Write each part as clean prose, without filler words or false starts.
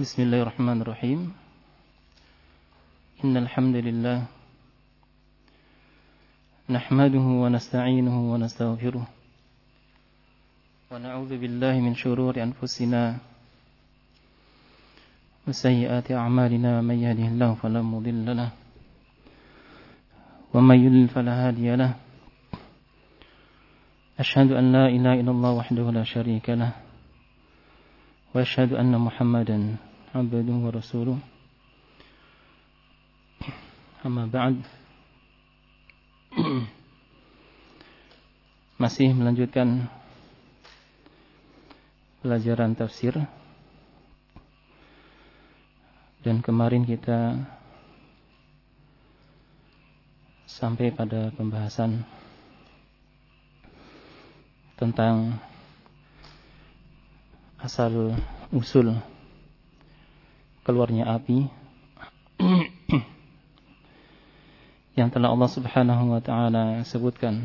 Bismillahirrahmanirrahim. Innal hamdalillah nahmaduhu wa nasta'inuhu wa nastaghfiruh wa na'udzu billahi min shururi anfusina wa sayyiati a'malina may yahdihillahu fala mudilla lahu wa may yudlil fala hadiya lahu. Asyhadu an la ilaha illallah wahdahu la syarika lahu wa asyhadu anna Muhammadan abduhu wa rasuluh. Amma ba'd. Masih melanjutkan pelajaran tafsir. Dan kemarin kita sampai pada pembahasan tentang asal usul keluarnya api yang telah Allah Subhanahu wa taala sebutkan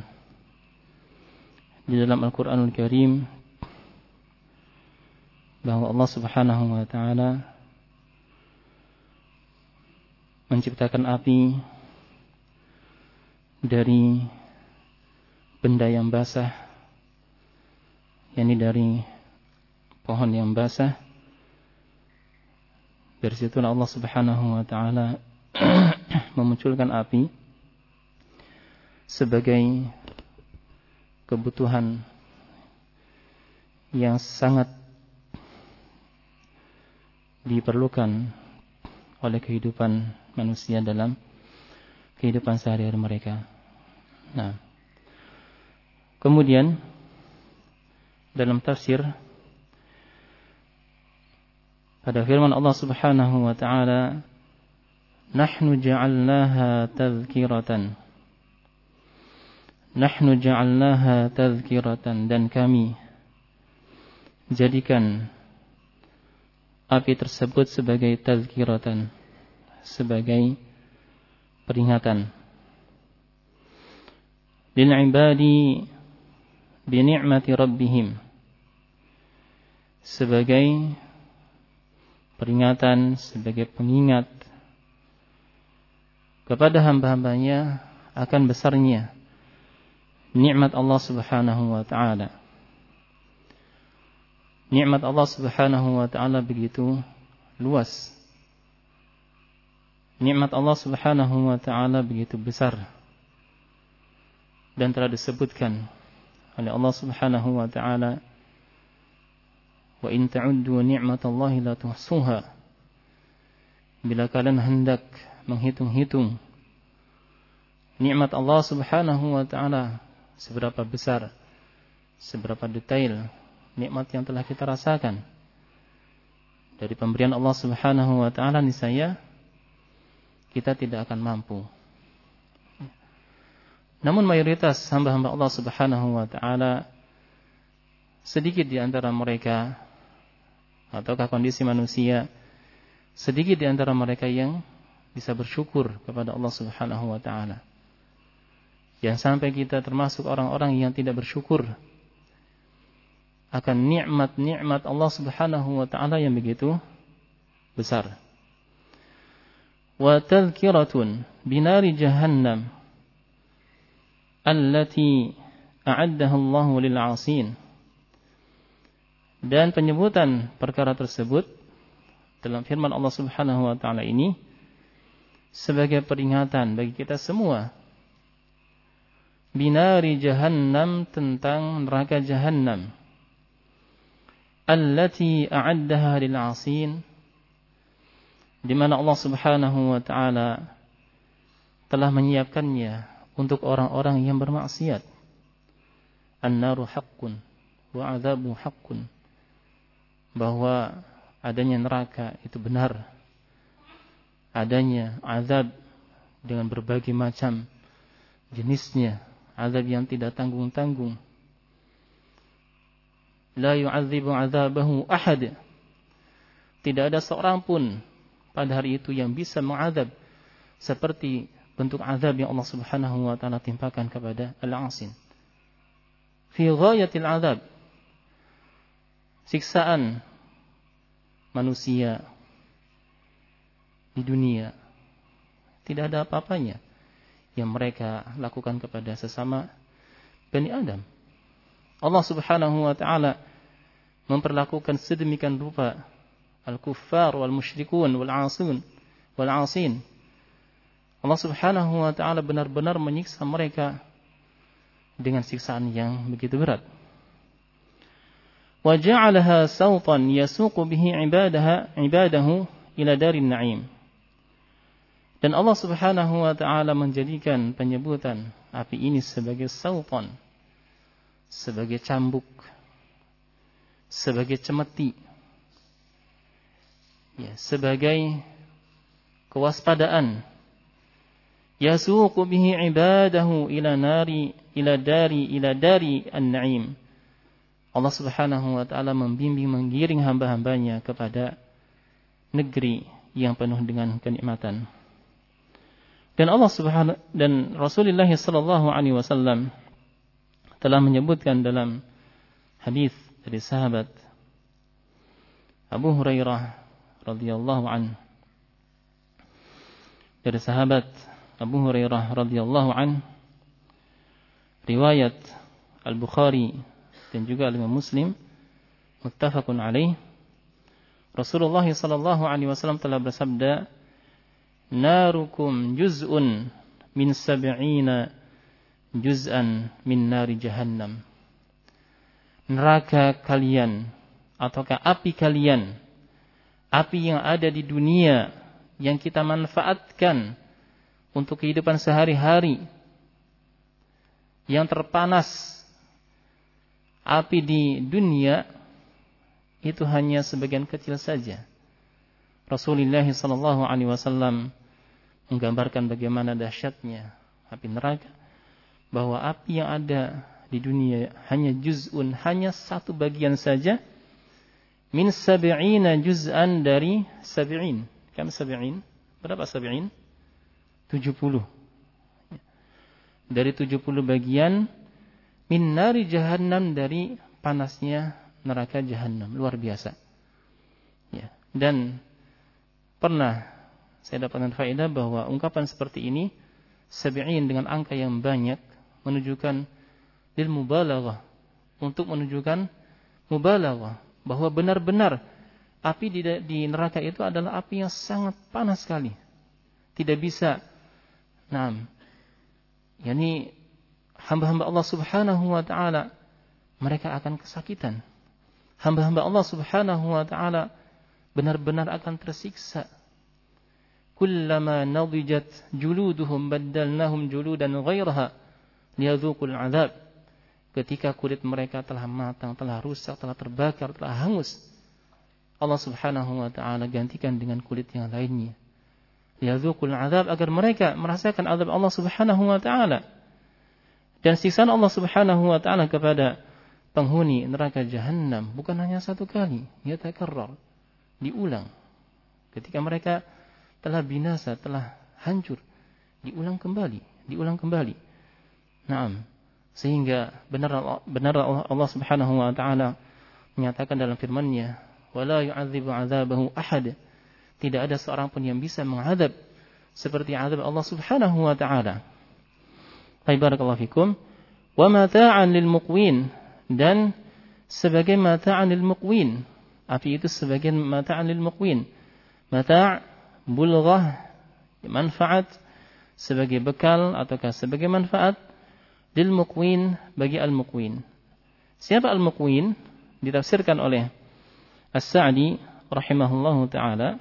di dalam Al-Qur'anul Karim, bahwa Allah Subhanahu wa taala menciptakan api dari benda yang basah, yakni dari pohon yang basah. Dari situlah Allah Subhanahu wa taala memunculkan api sebagai kebutuhan yang sangat diperlukan oleh kehidupan manusia dalam kehidupan sehari-hari mereka. Nah, kemudian dalam tafsir pada firman Allah Subhanahu wa taala, nahnu ja'alnaha tadhkiratan. Nahnu ja'alnaha tadhkiratan, dan kami jadikan api tersebut sebagai tadhkiratan, sebagai peringatan. Lil ibadi bi ni'mati rabbihim, sebagai peringatan, sebagai pengingat kepada hamba-hambanya akan besarnya nikmat Allah Subhanahu wa taala. Nikmat Allah Subhanahu wa taala begitu luas. Nikmat Allah Subhanahu wa taala begitu besar. Dan telah disebutkan oleh Allah Subhanahu wa taala, wa in ta'uddu ni'matallahi la tuhsuha. Bila kalian hendak menghitung-hitung nikmat Allah Subhanahu wa taala, seberapa besar, seberapa detail nikmat yang telah kita rasakan dari pemberian Allah Subhanahu wa taala, niscaya kita tidak akan mampu. Namun mayoritas hamba-hamba Allah Subhanahu wa taala, sedikit di antara mereka, ataukah kondisi manusia, sedikit di antara mereka yang bisa bersyukur kepada Allah Subhanahu wa taala. Yang sampai kita termasuk orang-orang yang tidak bersyukur akan nikmat-nikmat Allah Subhanahu wa taala yang begitu besar. Wa tadhkiratun binari jahannam allati a'addaha Allah lil 'asin. Dan penyebutan perkara tersebut dalam firman Allah Subhanahu wa taala ini sebagai peringatan bagi kita semua. Binari jahannam, tentang neraka jahannam. Allati a'addaha lil 'asin, di mana Allah Subhanahu wa taala telah menyiapkannya untuk orang-orang yang bermaksiat. An-naru haqqun wa 'adzabu haqqun, bahwa adanya neraka itu benar, adanya azab dengan berbagai macam jenisnya, azab yang tidak tanggung-tanggung. La yu'adzibu 'adzabahu ahad, tidak ada seorang pun pada hari itu yang bisa mengazab seperti bentuk azab yang Allah Subhanahu wa taala timpakan kepada al-'asin. Fi ghayatil azab, siksaan manusia di dunia. Tidak ada apa-apanya yang mereka lakukan kepada sesama Bani Adam. Allah Subhanahu wa ta'ala memperlakukan sedemikian rupa al-kuffar wal musyrikun wal 'asin. Allah Subhanahu wa ta'ala benar-benar menyiksa mereka dengan siksaan yang begitu berat. Wa ja'alaha sawtan yasuqu bihi ibadahu ila darin na'im. Dan Allah Subhanahu wa ta'ala menjadikan penyebutan api ini sebagai sawtan, sebagai cambuk, sebagai cemeti, ya, sebagai kewaspadaan. Yasuqu bihi ibadahu ila dari an-na'im. Allah Subhanahu wa ta'ala membimbing, menggiring hamba-hambanya kepada negeri yang penuh dengan kenikmatan. Dan Allah Subhanahu dan Rasulullah sallallahu alaihi wasallam telah menyebutkan dalam hadis dari sahabat Abu Hurairah radhiyallahu anhu, dari sahabat Abu Hurairah radhiyallahu anhu, riwayat Al-Bukhari dan juga Imam Muslim, muttafaqun alaih, Rasulullah sallallahu alaihi wasallam telah bersabda, narukum juz'un min sab'ina juz'an min nari jahannam. Neraka kalian ataukah api kalian, api yang ada di dunia yang kita manfaatkan untuk kehidupan sehari-hari, yang terpanas api di dunia itu hanya sebagian kecil saja. Rasulullah sallallahu alaihi wasallam menggambarkan bagaimana dahsyatnya api neraka, bahwa api yang ada di dunia hanya juz'un, hanya satu bagian saja, min sab'ina juz'an, dari sab'in. Kam sab'in? Berapa sab'in? 70. Dari 70 bagian min nari jahannam, dari panasnya neraka jahannam. Luar biasa. Ya. Dan pernah saya dapatkan faedah bahwa ungkapan seperti ini, sab'in dengan angka yang banyak, menunjukkan lil mubalaghah, untuk menunjukkan mubalaghah, bahwa benar-benar api di neraka itu adalah api yang sangat panas sekali. Tidak bisa, yakni hamba-hamba Allah Subhanahu wa ta'ala, mereka akan kesakitan. Hamba-hamba Allah Subhanahu wa ta'ala benar-benar akan tersiksa. Kullama nadijat juluduhum baddalnahum juludan ghairaha liyadzuqul azab. Ketika kulit mereka telah matang, telah rusak, telah terbakar, telah hangus, Allah Subhanahu wa ta'ala gantikan dengan kulit yang lainnya. Liyadzuqul azab, agar mereka merasakan azab Allah Subhanahu wa ta'ala. Dan siksaan Allah Subhanahu wa ta'ala kepada penghuni neraka jahannam bukan hanya satu kali, yatakarrar, diulang. Ketika mereka telah binasa, telah hancur, diulang kembali. Sehingga benar Allah Subhanahu wa ta'ala menyatakan dalam firman-Nya, wala yu'adzibu 'adzabahu ahad. Tidak ada seorang pun yang bisa mengadab seperti azab Allah Subhanahu wa ta'ala. Barakallahu fikum. Wa mata'an lil muqwin, dan sebagai mata'an lil muqwin. Api itu sebagai mata'an lil muqwin. Mata' bulghah, manfaat, sebagai bekal ataukah sebagai manfaat, lil muqwin, bagi al muqwin. Siapa al muqwin? Ditafsirkan oleh As-Sa'di rahimahullahu taala,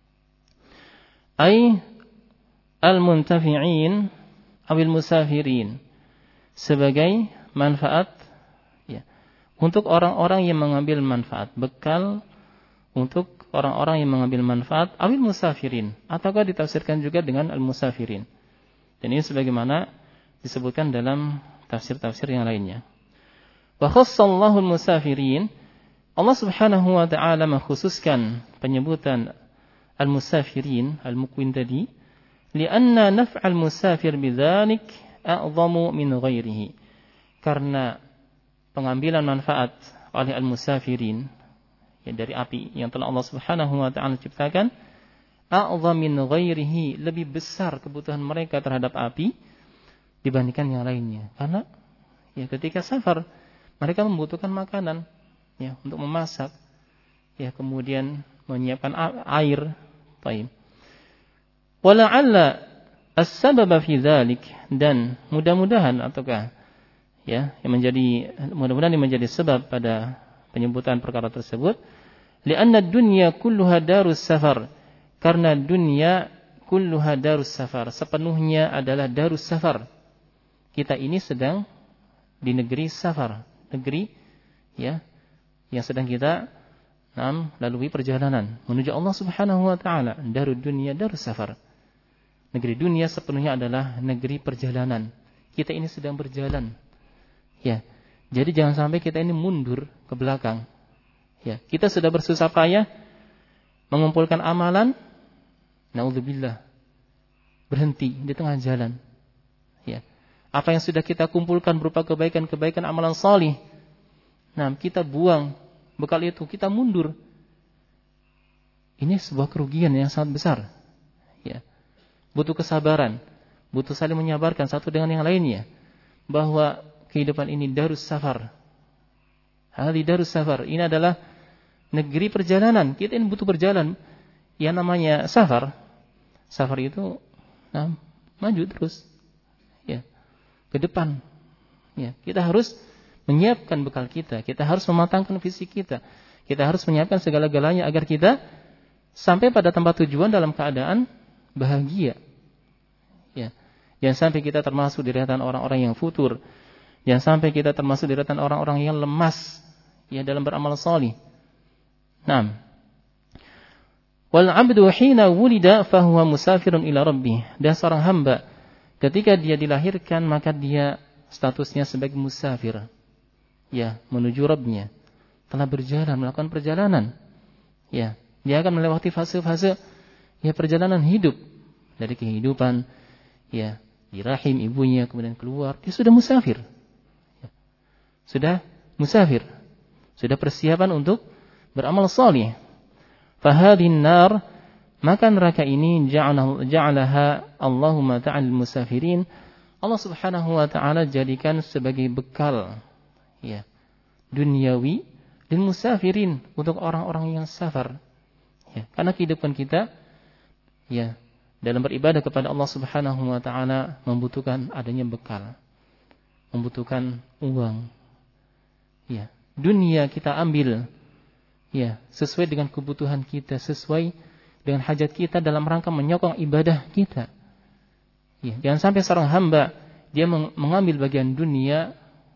ay al muntafi'in awil musafirin, sebagai manfaat, ya, untuk orang-orang yang mengambil manfaat, bekal untuk orang-orang yang mengambil manfaat, awil musafirin, ataukah ditafsirkan juga dengan al-musafirin. Dan ini sebagaimana disebutkan dalam tafsir-tafsir yang lainnya. Wa khassallahu al-musafirin, Allah Subhanahu wa ta'ala mengkhususkan penyebutan al-musafirin, al-muqwin tadi, lianna naf'al musafir bidzalik a'zamu min ghairihi. Karena pengambilan manfaat oleh al-musafirin, dari api yang telah Allah Subhanahu wa ta'ala ciptakan, a'dham min ghairihi, lebih besar kebutuhan mereka terhadap api dibandingkan yang lainnya. Karena ya ketika safar mereka membutuhkan makanan ya untuk memasak, ya kemudian menyiapkan air. Baik. Wala'alla as-sababa fi dzalik, dan mudah-mudahan ataukah ya yang mudah-mudahan yang menjadi sebab pada penyebutan perkara tersebut, li'anna dunya kulluha darus safar, karena dunia kulluha darus safar, sepenuhnya adalah darus safar. Kita ini sedang di negeri safar, negeri ya yang sedang kita lalui perjalanan menuju Allah Subhanahu wa taala. Darud dunya darus safar. Negeri dunia sepenuhnya adalah negeri perjalanan. Kita ini sedang berjalan. Ya. Jadi jangan sampai kita ini mundur ke belakang. Ya, kita sudah bersusah payah mengumpulkan amalan, naudzubillah, berhenti di tengah jalan. Ya. Apa yang sudah kita kumpulkan berupa kebaikan-kebaikan amalan salih, kita buang bekal itu, kita mundur. Ini sebuah kerugian yang sangat besar. Ya. Butuh kesabaran, butuh saling menyabarkan satu dengan yang lainnya, bahwa kehidupan ini darus safar. Hadi darus safar, ini adalah negeri perjalanan. Kita ini butuh berjalan. Yang namanya safar itu maju terus, ya, ke depan. Ya, kita harus menyiapkan bekal kita, kita harus mematangkan fisik kita, kita harus menyiapkan segala-galanya agar kita sampai pada tempat tujuan dalam keadaan bahagia. Ya, jangan sampai kita termasuk di deretan orang-orang yang futur. Jangan sampai kita termasuk di deretan orang-orang yang lemas ya dalam beramal salih. Wal 'abdu hina wulida fahuwa musafirun ila rabbih. Dan seorang hamba ketika dia dilahirkan maka dia statusnya sebagai musafir. Ya, menuju Rabbnya. Telah berjalan, melakukan perjalanan. Ya, dia akan melewati fase-fase ya perjalanan hidup. Dari kehidupan ya di rahim ibunya kemudian keluar, dia sudah musafir. Ya. Sudah musafir. Sudah persiapan untuk beramal salih. Fahadhin nar, maka neraka ini ja'alaha Allahumma ta'ala musafirin. Allah Subhanahu wa taala jadikan sebagai bekal ya duniawi dan musafirin untuk orang-orang yang safar. Ya, karena kehidupan kita ya dalam beribadah kepada Allah Subhanahu wa taala membutuhkan adanya bekal, membutuhkan uang. Ya, dunia kita ambil ya sesuai dengan kebutuhan kita, sesuai dengan hajat kita dalam rangka menyokong ibadah kita. Ya, jangan sampai seorang hamba dia mengambil bagian dunia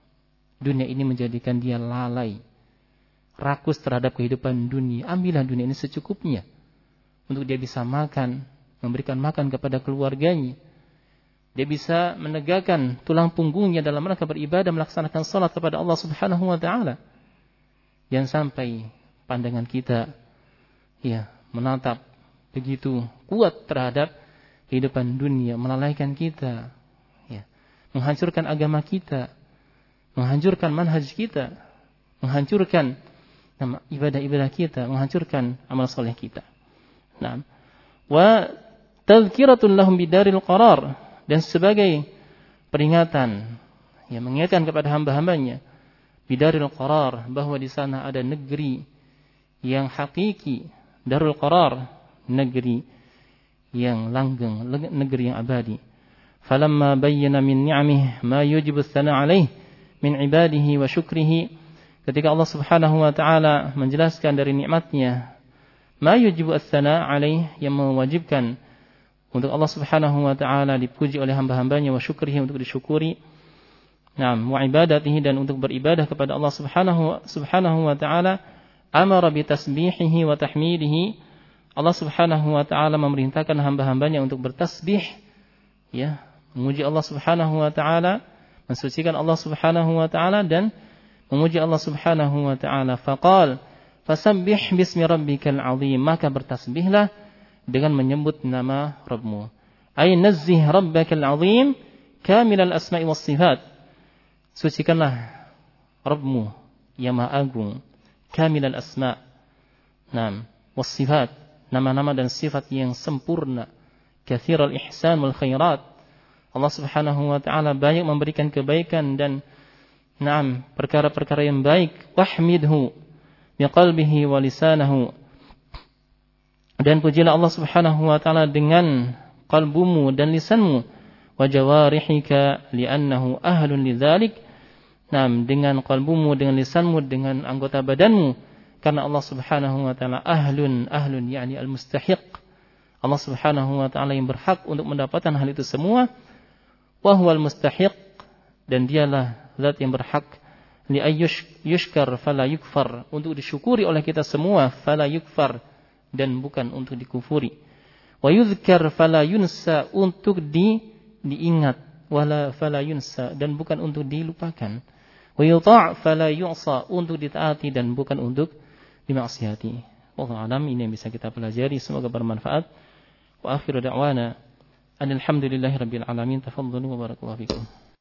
ini menjadikan dia lalai, rakus terhadap kehidupan dunia. Ambillah dunia ini secukupnya untuk dia bisa makan, memberikan makan kepada keluarganya. Dia bisa menegakkan tulang punggungnya dalam rangka beribadah, melaksanakan salat kepada Allah Subhanahu wa taala. Jangan sampai pandangan kita ya menatap begitu kuat terhadap kehidupan dunia, melalaikan kita, ya, menghancurkan agama kita, menghancurkan manhaj kita, menghancurkan ibadah-ibadah kita, menghancurkan amal soleh kita. Nah, wa tadhkiratun lahum bidaril qarar, dan sebagai peringatan, ya, mengingatkan kepada hamba-hambanya bidaril qarar, bahwa di sana ada negeri yang hakiki, darul qarar, negeri yang langgeng, negeri yang abadi. Falamma bayyana min ni'amihi ma yujibu tsana' alaih min ibadihi wa syukrihi, ketika Allah Subhanahu wa taala menjelaskan dari nikmatnya ma yujibu tsana' alaih, yang mewajibkan untuk Allah Subhanahu wa taala dipuji oleh hamba-hambanya, wa syukrihi, untuk disyukuri, wa ibadatihi, dan untuk beribadah kepada Allah Subhanahu wa taala, amara bi tasbihihi wa tahmidihi. Allah Subhanahu wa taala memerintahkan hamba-hambanya untuk bertasbih, ya, memuji Allah Subhanahu wa taala, mensucikan Allah Subhanahu wa taala dan memuji Allah Subhanahu wa taala. Faqal fasabbih bismi rabbikal azim, maka bertasbihlah dengan menyebut nama Rabbmu. Ay nazzih rabbakal azim kamilal asma'i was sifat. Sucikanlah Rabbmu yang Maha Agung, kamilal asma', was sifat, nama-nama dan sifat yang sempurna, katsirul ihsan wal khairat. Allah Subhanahu wa taala banyak memberikan kebaikan dan perkara-perkara yang baik. Wahmidhu biqalbihi wa lisanahu. Dan pujilah Allah Subhanahu wa taala dengan qalbumu dan lisanmu. Wa jawarihika li'annahu ahlun lidzalik. Dengan qalbumu, dengan lisanmu, dengan anggota badanmu, karena Allah Subhanahu wa taala ahlun yakni al-mustahiq. Allah Subhanahu wa taala yang berhak untuk mendapatkan hal itu semua. Wa huwal mustahiq, dan dialah zat yang berhak li ayyushkar fala yukfar, untuk disyukuri oleh kita semua, fala yukfar, dan bukan untuk dikufuri. Wa yuzkar fala yunsa, untuk diingat, wala fala yunsa, dan bukan untuk dilupakan. Wa yuta' fala yu'sa, untuk ditaati dan bukan untuk dimaksiati. Wallahu a'lam. Ini yang bisa kita pelajari, semoga bermanfaat. Wa akhiru da'wana alhamdulillahi rabbil alamin. Tafadhalu wa barakallahu fikum.